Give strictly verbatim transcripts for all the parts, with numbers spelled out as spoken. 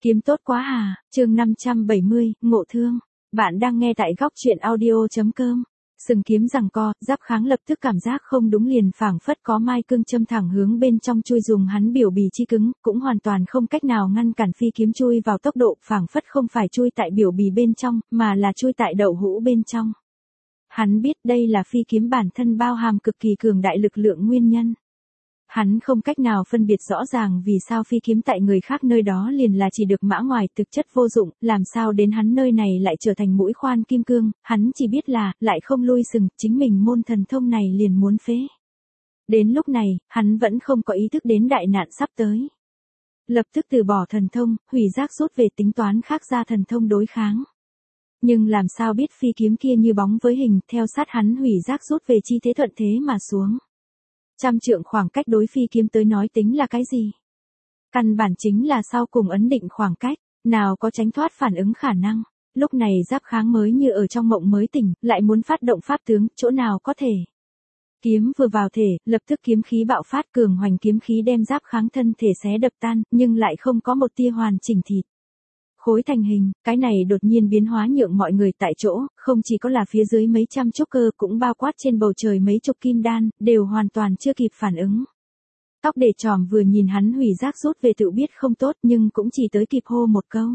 Kiếm tốt quá à, chương năm trăm bảy mươi, ngộ thương. Bạn đang nghe tại góc truyện audio.com. Sừng kiếm giằng co, giáp kháng lập tức cảm giác không đúng liền phảng phất có mai cương châm thẳng hướng bên trong chui dùng hắn biểu bì chi cứng, cũng hoàn toàn không cách nào ngăn cản phi kiếm chui vào tốc độ phảng phất không phải chui tại biểu bì bên trong, mà là chui tại đậu hũ bên trong. Hắn biết đây là phi kiếm bản thân bao hàm cực kỳ cường đại lực lượng nguyên nhân. Hắn không cách nào phân biệt rõ ràng vì sao phi kiếm tại người khác nơi đó liền là chỉ được mã ngoài thực chất vô dụng, làm sao đến hắn nơi này lại trở thành mũi khoan kim cương, hắn chỉ biết là, lại không lui sừng, chính mình môn thần thông này liền muốn phế. Đến lúc này, hắn vẫn không có ý thức đến đại nạn sắp tới. Lập tức từ bỏ thần thông, hủy giác rút về tính toán khác ra thần thông đối kháng. Nhưng làm sao biết phi kiếm kia như bóng với hình, theo sát hắn hủy giác rút về chi thế thuận thế mà xuống. Trăm trượng khoảng cách đối phi kiếm tới nói tính là cái gì? Căn bản chính là sau cùng ấn định khoảng cách, nào có tránh thoát phản ứng khả năng. Lúc này giáp kháng mới như ở trong mộng mới tỉnh, lại muốn phát động pháp tướng, chỗ nào có thể. Kiếm vừa vào thể, lập tức kiếm khí bạo phát cường hoành kiếm khí đem giáp kháng thân thể xé đập tan, nhưng lại không có một tia hoàn chỉnh thịt. Khối thành hình, cái này đột nhiên biến hóa nhượng mọi người tại chỗ, không chỉ có là phía dưới mấy trăm trúc cơ cũng bao quát trên bầu trời mấy chục kim đan, đều hoàn toàn chưa kịp phản ứng. Tóc để tròm vừa nhìn hắn hủy giác rút về tự biết không tốt nhưng cũng chỉ tới kịp hô một câu.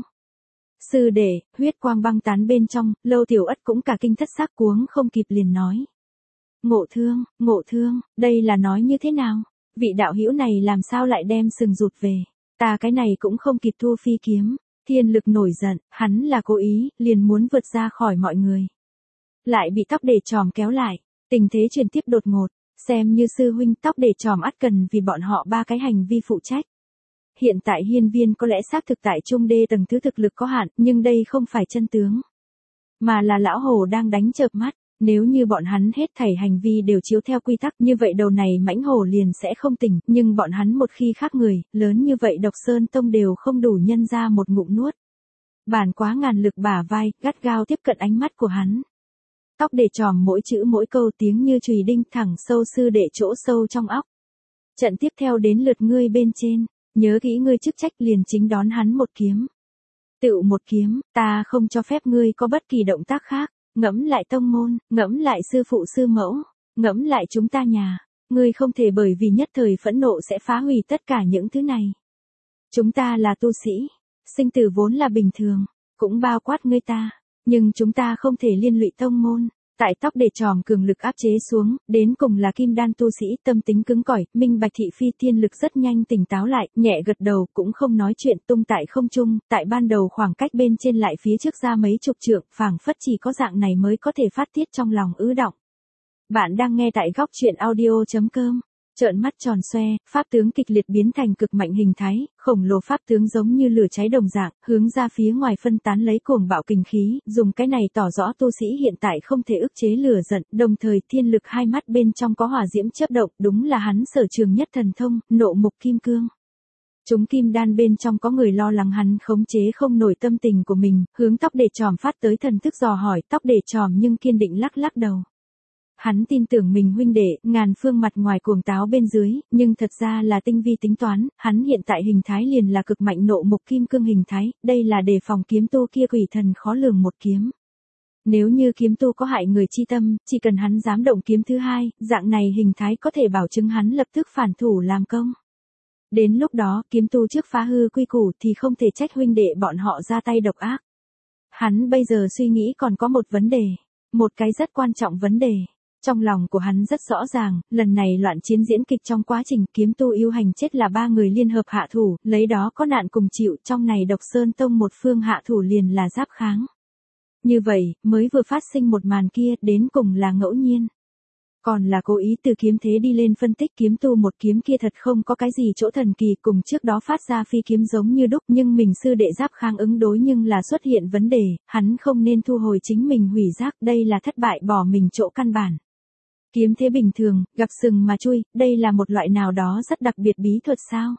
Sư đệ, huyết quang băng tán bên trong, Lâu Tiểu Ất cũng cả kinh thất xác cuống không kịp liền nói. Ngộ thương, ngộ thương, đây là nói như thế nào? Vị đạo hữu này làm sao lại đem sừng rụt về? Ta cái này cũng không kịp thu phi kiếm. Thiên lực nổi giận, hắn là cố ý, liền muốn vượt ra khỏi mọi người. Lại bị tóc để tròm kéo lại, tình thế chuyển tiếp đột ngột, xem như sư huynh tóc để tròm ắt cần vì bọn họ ba cái hành vi phụ trách. Hiện tại hiên viên có lẽ xác thực tại trung đê tầng thứ thực lực có hạn, nhưng đây không phải chân tướng. Mà là lão hồ đang đánh chợp mắt, nếu như bọn hắn hết thảy hành vi đều chiếu theo quy tắc như vậy đầu này mãnh hổ liền sẽ không tỉnh, nhưng bọn hắn một khi khác người, lớn như vậy độc sơn tông đều không đủ nhân ra một ngụm nuốt. Bản quá ngàn lực bả vai, gắt gao tiếp cận ánh mắt của hắn. Tóc để tròm mỗi chữ mỗi câu tiếng như chùy đinh thẳng sâu sư để chỗ sâu trong óc. Trận tiếp theo đến lượt ngươi bên trên, nhớ kỹ ngươi chức trách liền chính đón hắn một kiếm. Tựu một kiếm, ta không cho phép ngươi có bất kỳ động tác khác. Ngẫm lại tông môn, ngẫm lại sư phụ sư mẫu, ngẫm lại chúng ta nhà, ngươi không thể bởi vì nhất thời phẫn nộ sẽ phá hủy tất cả những thứ này. Chúng ta là tu sĩ, sinh tử vốn là bình thường, cũng bao quát ngươi ta, nhưng chúng ta không thể liên lụy tông môn. Tại tóc để tròm cường lực áp chế xuống, đến cùng là kim đan tu sĩ tâm tính cứng cỏi, minh bạch thị phi thiên lực rất nhanh tỉnh táo lại, nhẹ gật đầu cũng không nói chuyện tung tại không trung, tại ban đầu khoảng cách bên trên lại phía trước ra mấy chục trượng, phảng phất chỉ có dạng này mới có thể phát tiết trong lòng ứ động. Bạn đang nghe tại góc truyện audio.com. Trợn mắt tròn xoe, pháp tướng kịch liệt biến thành cực mạnh hình thái, khổng lồ pháp tướng giống như lửa cháy đồng dạng, hướng ra phía ngoài phân tán lấy cuồng bạo kình khí, dùng cái này tỏ rõ tu sĩ hiện tại không thể ức chế lửa giận, đồng thời thiên lực hai mắt bên trong có hỏa diễm chớp động, đúng là hắn sở trường nhất thần thông, nộ mục kim cương. Chúng kim đan bên trong có người lo lắng hắn khống chế không nổi tâm tình của mình, hướng tóc để tròm phát tới thần thức dò hỏi, tóc để tròm nhưng kiên định lắc lắc đầu. Hắn tin tưởng mình huynh đệ, ngàn phương mặt ngoài cuồng táo bên dưới, nhưng thật ra là tinh vi tính toán, hắn hiện tại hình thái liền là cực mạnh nộ mục kim cương hình thái, đây là đề phòng kiếm tu kia quỷ thần khó lường một kiếm. Nếu như kiếm tu có hại người chi tâm, chỉ cần hắn dám động kiếm thứ hai, dạng này hình thái có thể bảo chứng hắn lập tức phản thủ làm công. Đến lúc đó, kiếm tu trước phá hư quy củ thì không thể trách huynh đệ bọn họ ra tay độc ác. Hắn bây giờ suy nghĩ còn có một vấn đề, một cái rất quan trọng vấn đề. Trong lòng của hắn rất rõ ràng, lần này loạn chiến diễn kịch trong quá trình kiếm tu yêu hành chết là ba người liên hợp hạ thủ, lấy đó có nạn cùng chịu, trong này độc sơn tông một phương hạ thủ liền là giáp kháng. Như vậy, mới vừa phát sinh một màn kia, đến cùng là ngẫu nhiên. Còn là cố ý từ kiếm thế đi lên phân tích kiếm tu một kiếm kia thật không có cái gì chỗ thần kỳ, cùng trước đó phát ra phi kiếm giống như đúc, nhưng mình sư đệ giáp kháng ứng đối nhưng là xuất hiện vấn đề, hắn không nên thu hồi chính mình hủy giác, đây là thất bại bỏ mình chỗ căn bản. Kiếm thế bình thường, gặp sừng mà chui, đây là một loại nào đó rất đặc biệt bí thuật sao?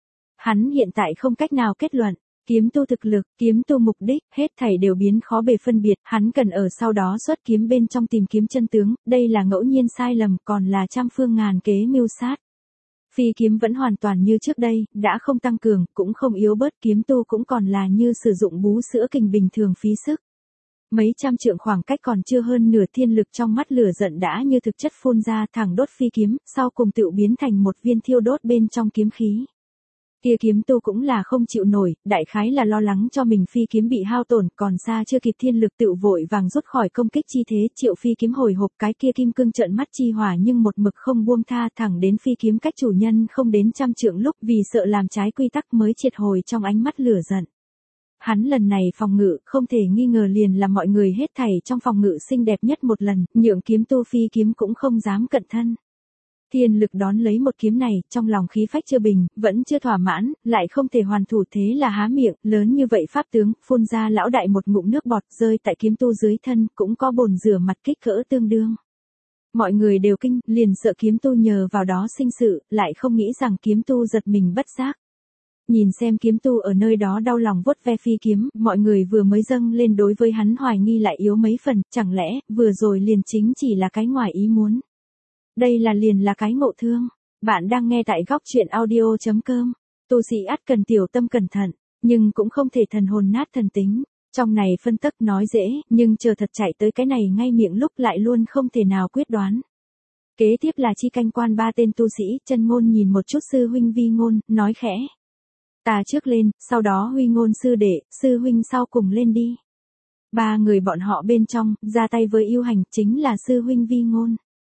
Hắn hiện tại không cách nào kết luận, kiếm tu thực lực, kiếm tu mục đích, hết thảy đều biến khó bề phân biệt, hắn cần ở sau đó xuất kiếm bên trong tìm kiếm chân tướng, đây là ngẫu nhiên sai lầm, còn là trăm phương ngàn kế mưu sát. Phi kiếm vẫn hoàn toàn như trước đây, đã không tăng cường, cũng không yếu bớt, kiếm tu cũng còn là như sử dụng bú sữa kình bình thường phí sức. Mấy trăm trượng khoảng cách còn chưa hơn nửa, thiên lực trong mắt lửa giận đã như thực chất phun ra, thẳng đốt phi kiếm, sau cùng tựu biến thành một viên thiêu đốt bên trong kiếm khí. Kia kiếm tu cũng là không chịu nổi, đại khái là lo lắng cho mình phi kiếm bị hao tổn, còn xa chưa kịp thiên lực tựu vội vàng rút khỏi công kích chi thế, triệu phi kiếm hồi hộp, cái kia kim cương trợn mắt chi hỏa nhưng một mực không buông tha, thẳng đến phi kiếm cách chủ nhân không đến trăm trượng lúc, vì sợ làm trái quy tắc mới triệt hồi trong ánh mắt lửa giận. Hắn lần này phòng ngự không thể nghi ngờ liền là mọi người hết thảy trong phòng ngự xinh đẹp nhất một lần, nhượng kiếm tu phi kiếm cũng không dám cận thân. Thiên lực đón lấy một kiếm này, trong lòng khí phách chưa bình, vẫn chưa thỏa mãn, lại không thể hoàn thủ, thế là há miệng, lớn như vậy pháp tướng, phun ra lão đại một ngụm nước bọt rơi tại kiếm tu dưới thân, cũng có bồn rửa mặt kích cỡ tương đương. Mọi người đều kinh, liền sợ kiếm tu nhờ vào đó sinh sự, lại không nghĩ rằng kiếm tu giật mình bất giác. Nhìn xem kiếm tu ở nơi đó đau lòng vuốt ve phi kiếm, mọi người vừa mới dâng lên đối với hắn hoài nghi lại yếu mấy phần, chẳng lẽ, vừa rồi liền chính chỉ là cái ngoài ý muốn. Đây là liền là cái ngộ thương. Bạn đang nghe tại góc truyện audio chấm com. Tu sĩ ắt cần tiểu tâm cẩn thận, nhưng cũng không thể thần hồn nát thần tính. Trong này phân tắc nói dễ, nhưng chờ thật chạy tới cái này ngay miệng lúc lại luôn không thể nào quyết đoán. Kế tiếp là chi canh quan ba tên tu sĩ, Chân Ngôn nhìn một chút sư huynh Vi Ngôn, nói khẽ. Ta trước lên, sau đó Huy Ngôn sư đệ, sư huynh sau cùng lên đi. Ba người bọn họ bên trong, ra tay với yêu hành, chính là sư huynh Vi Ngôn.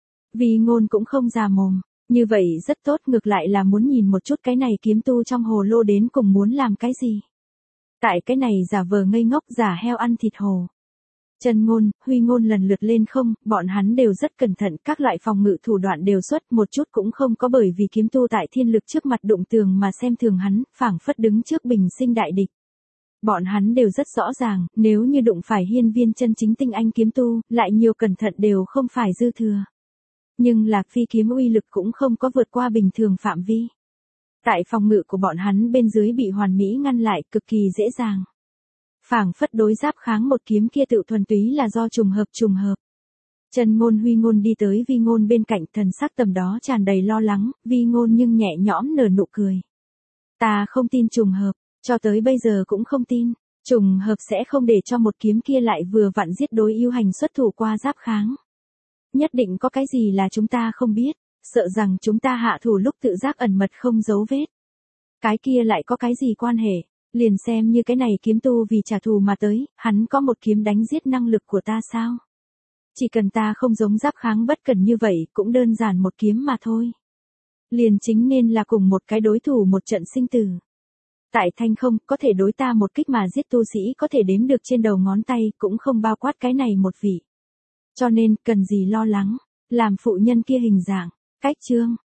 Vi Ngôn cũng không già mồm, như vậy rất tốt, ngược lại là muốn nhìn một chút cái này kiếm tu trong hồ lô đến cùng muốn làm cái gì. Tại cái này giả vờ ngây ngốc giả heo ăn thịt hồ. Chân Ngôn, Huy Ngôn lần lượt lên không, bọn hắn đều rất cẩn thận, các loại phòng ngự thủ đoạn đều xuất, một chút cũng không có bởi vì kiếm tu tại thiên lực trước mặt đụng tường mà xem thường hắn, phảng phất đứng trước bình sinh đại địch. Bọn hắn đều rất rõ ràng, nếu như đụng phải hiên viên chân chính tinh anh kiếm tu, lại nhiều cẩn thận đều không phải dư thừa. Nhưng là phi kiếm uy lực cũng không có vượt qua bình thường phạm vi. Tại phòng ngự của bọn hắn bên dưới bị hoàn mỹ ngăn lại cực kỳ dễ dàng. Phảng phất đối giáp kháng một kiếm kia tự thuần túy là do trùng hợp trùng hợp. Chân Ngôn Huy Ngôn đi tới Vi Ngôn bên cạnh, thần sắc tầm đó tràn đầy lo lắng, Vi Ngôn nhưng nhẹ nhõm nở nụ cười. Ta không tin trùng hợp, cho tới bây giờ cũng không tin, trùng hợp sẽ không để cho một kiếm kia lại vừa vặn giết đối yêu hành xuất thủ qua giáp kháng. Nhất định có cái gì là chúng ta không biết, sợ rằng chúng ta hạ thủ lúc tự giác ẩn mật không giấu vết. Cái kia lại có cái gì quan hệ, liền xem như cái này kiếm tu vì trả thù mà tới, hắn có một kiếm đánh giết năng lực của ta sao? Chỉ cần ta không giống giáp kháng bất cần như vậy, cũng đơn giản một kiếm mà thôi. Liền chính nên là cùng một cái đối thủ một trận sinh tử. Tại thanh không, có thể đối ta một kích mà giết tu sĩ có thể đếm được trên đầu ngón tay, cũng không bao quát cái này một vị. Cho nên, cần gì lo lắng, làm phụ nhân kia hình dạng, cách chương.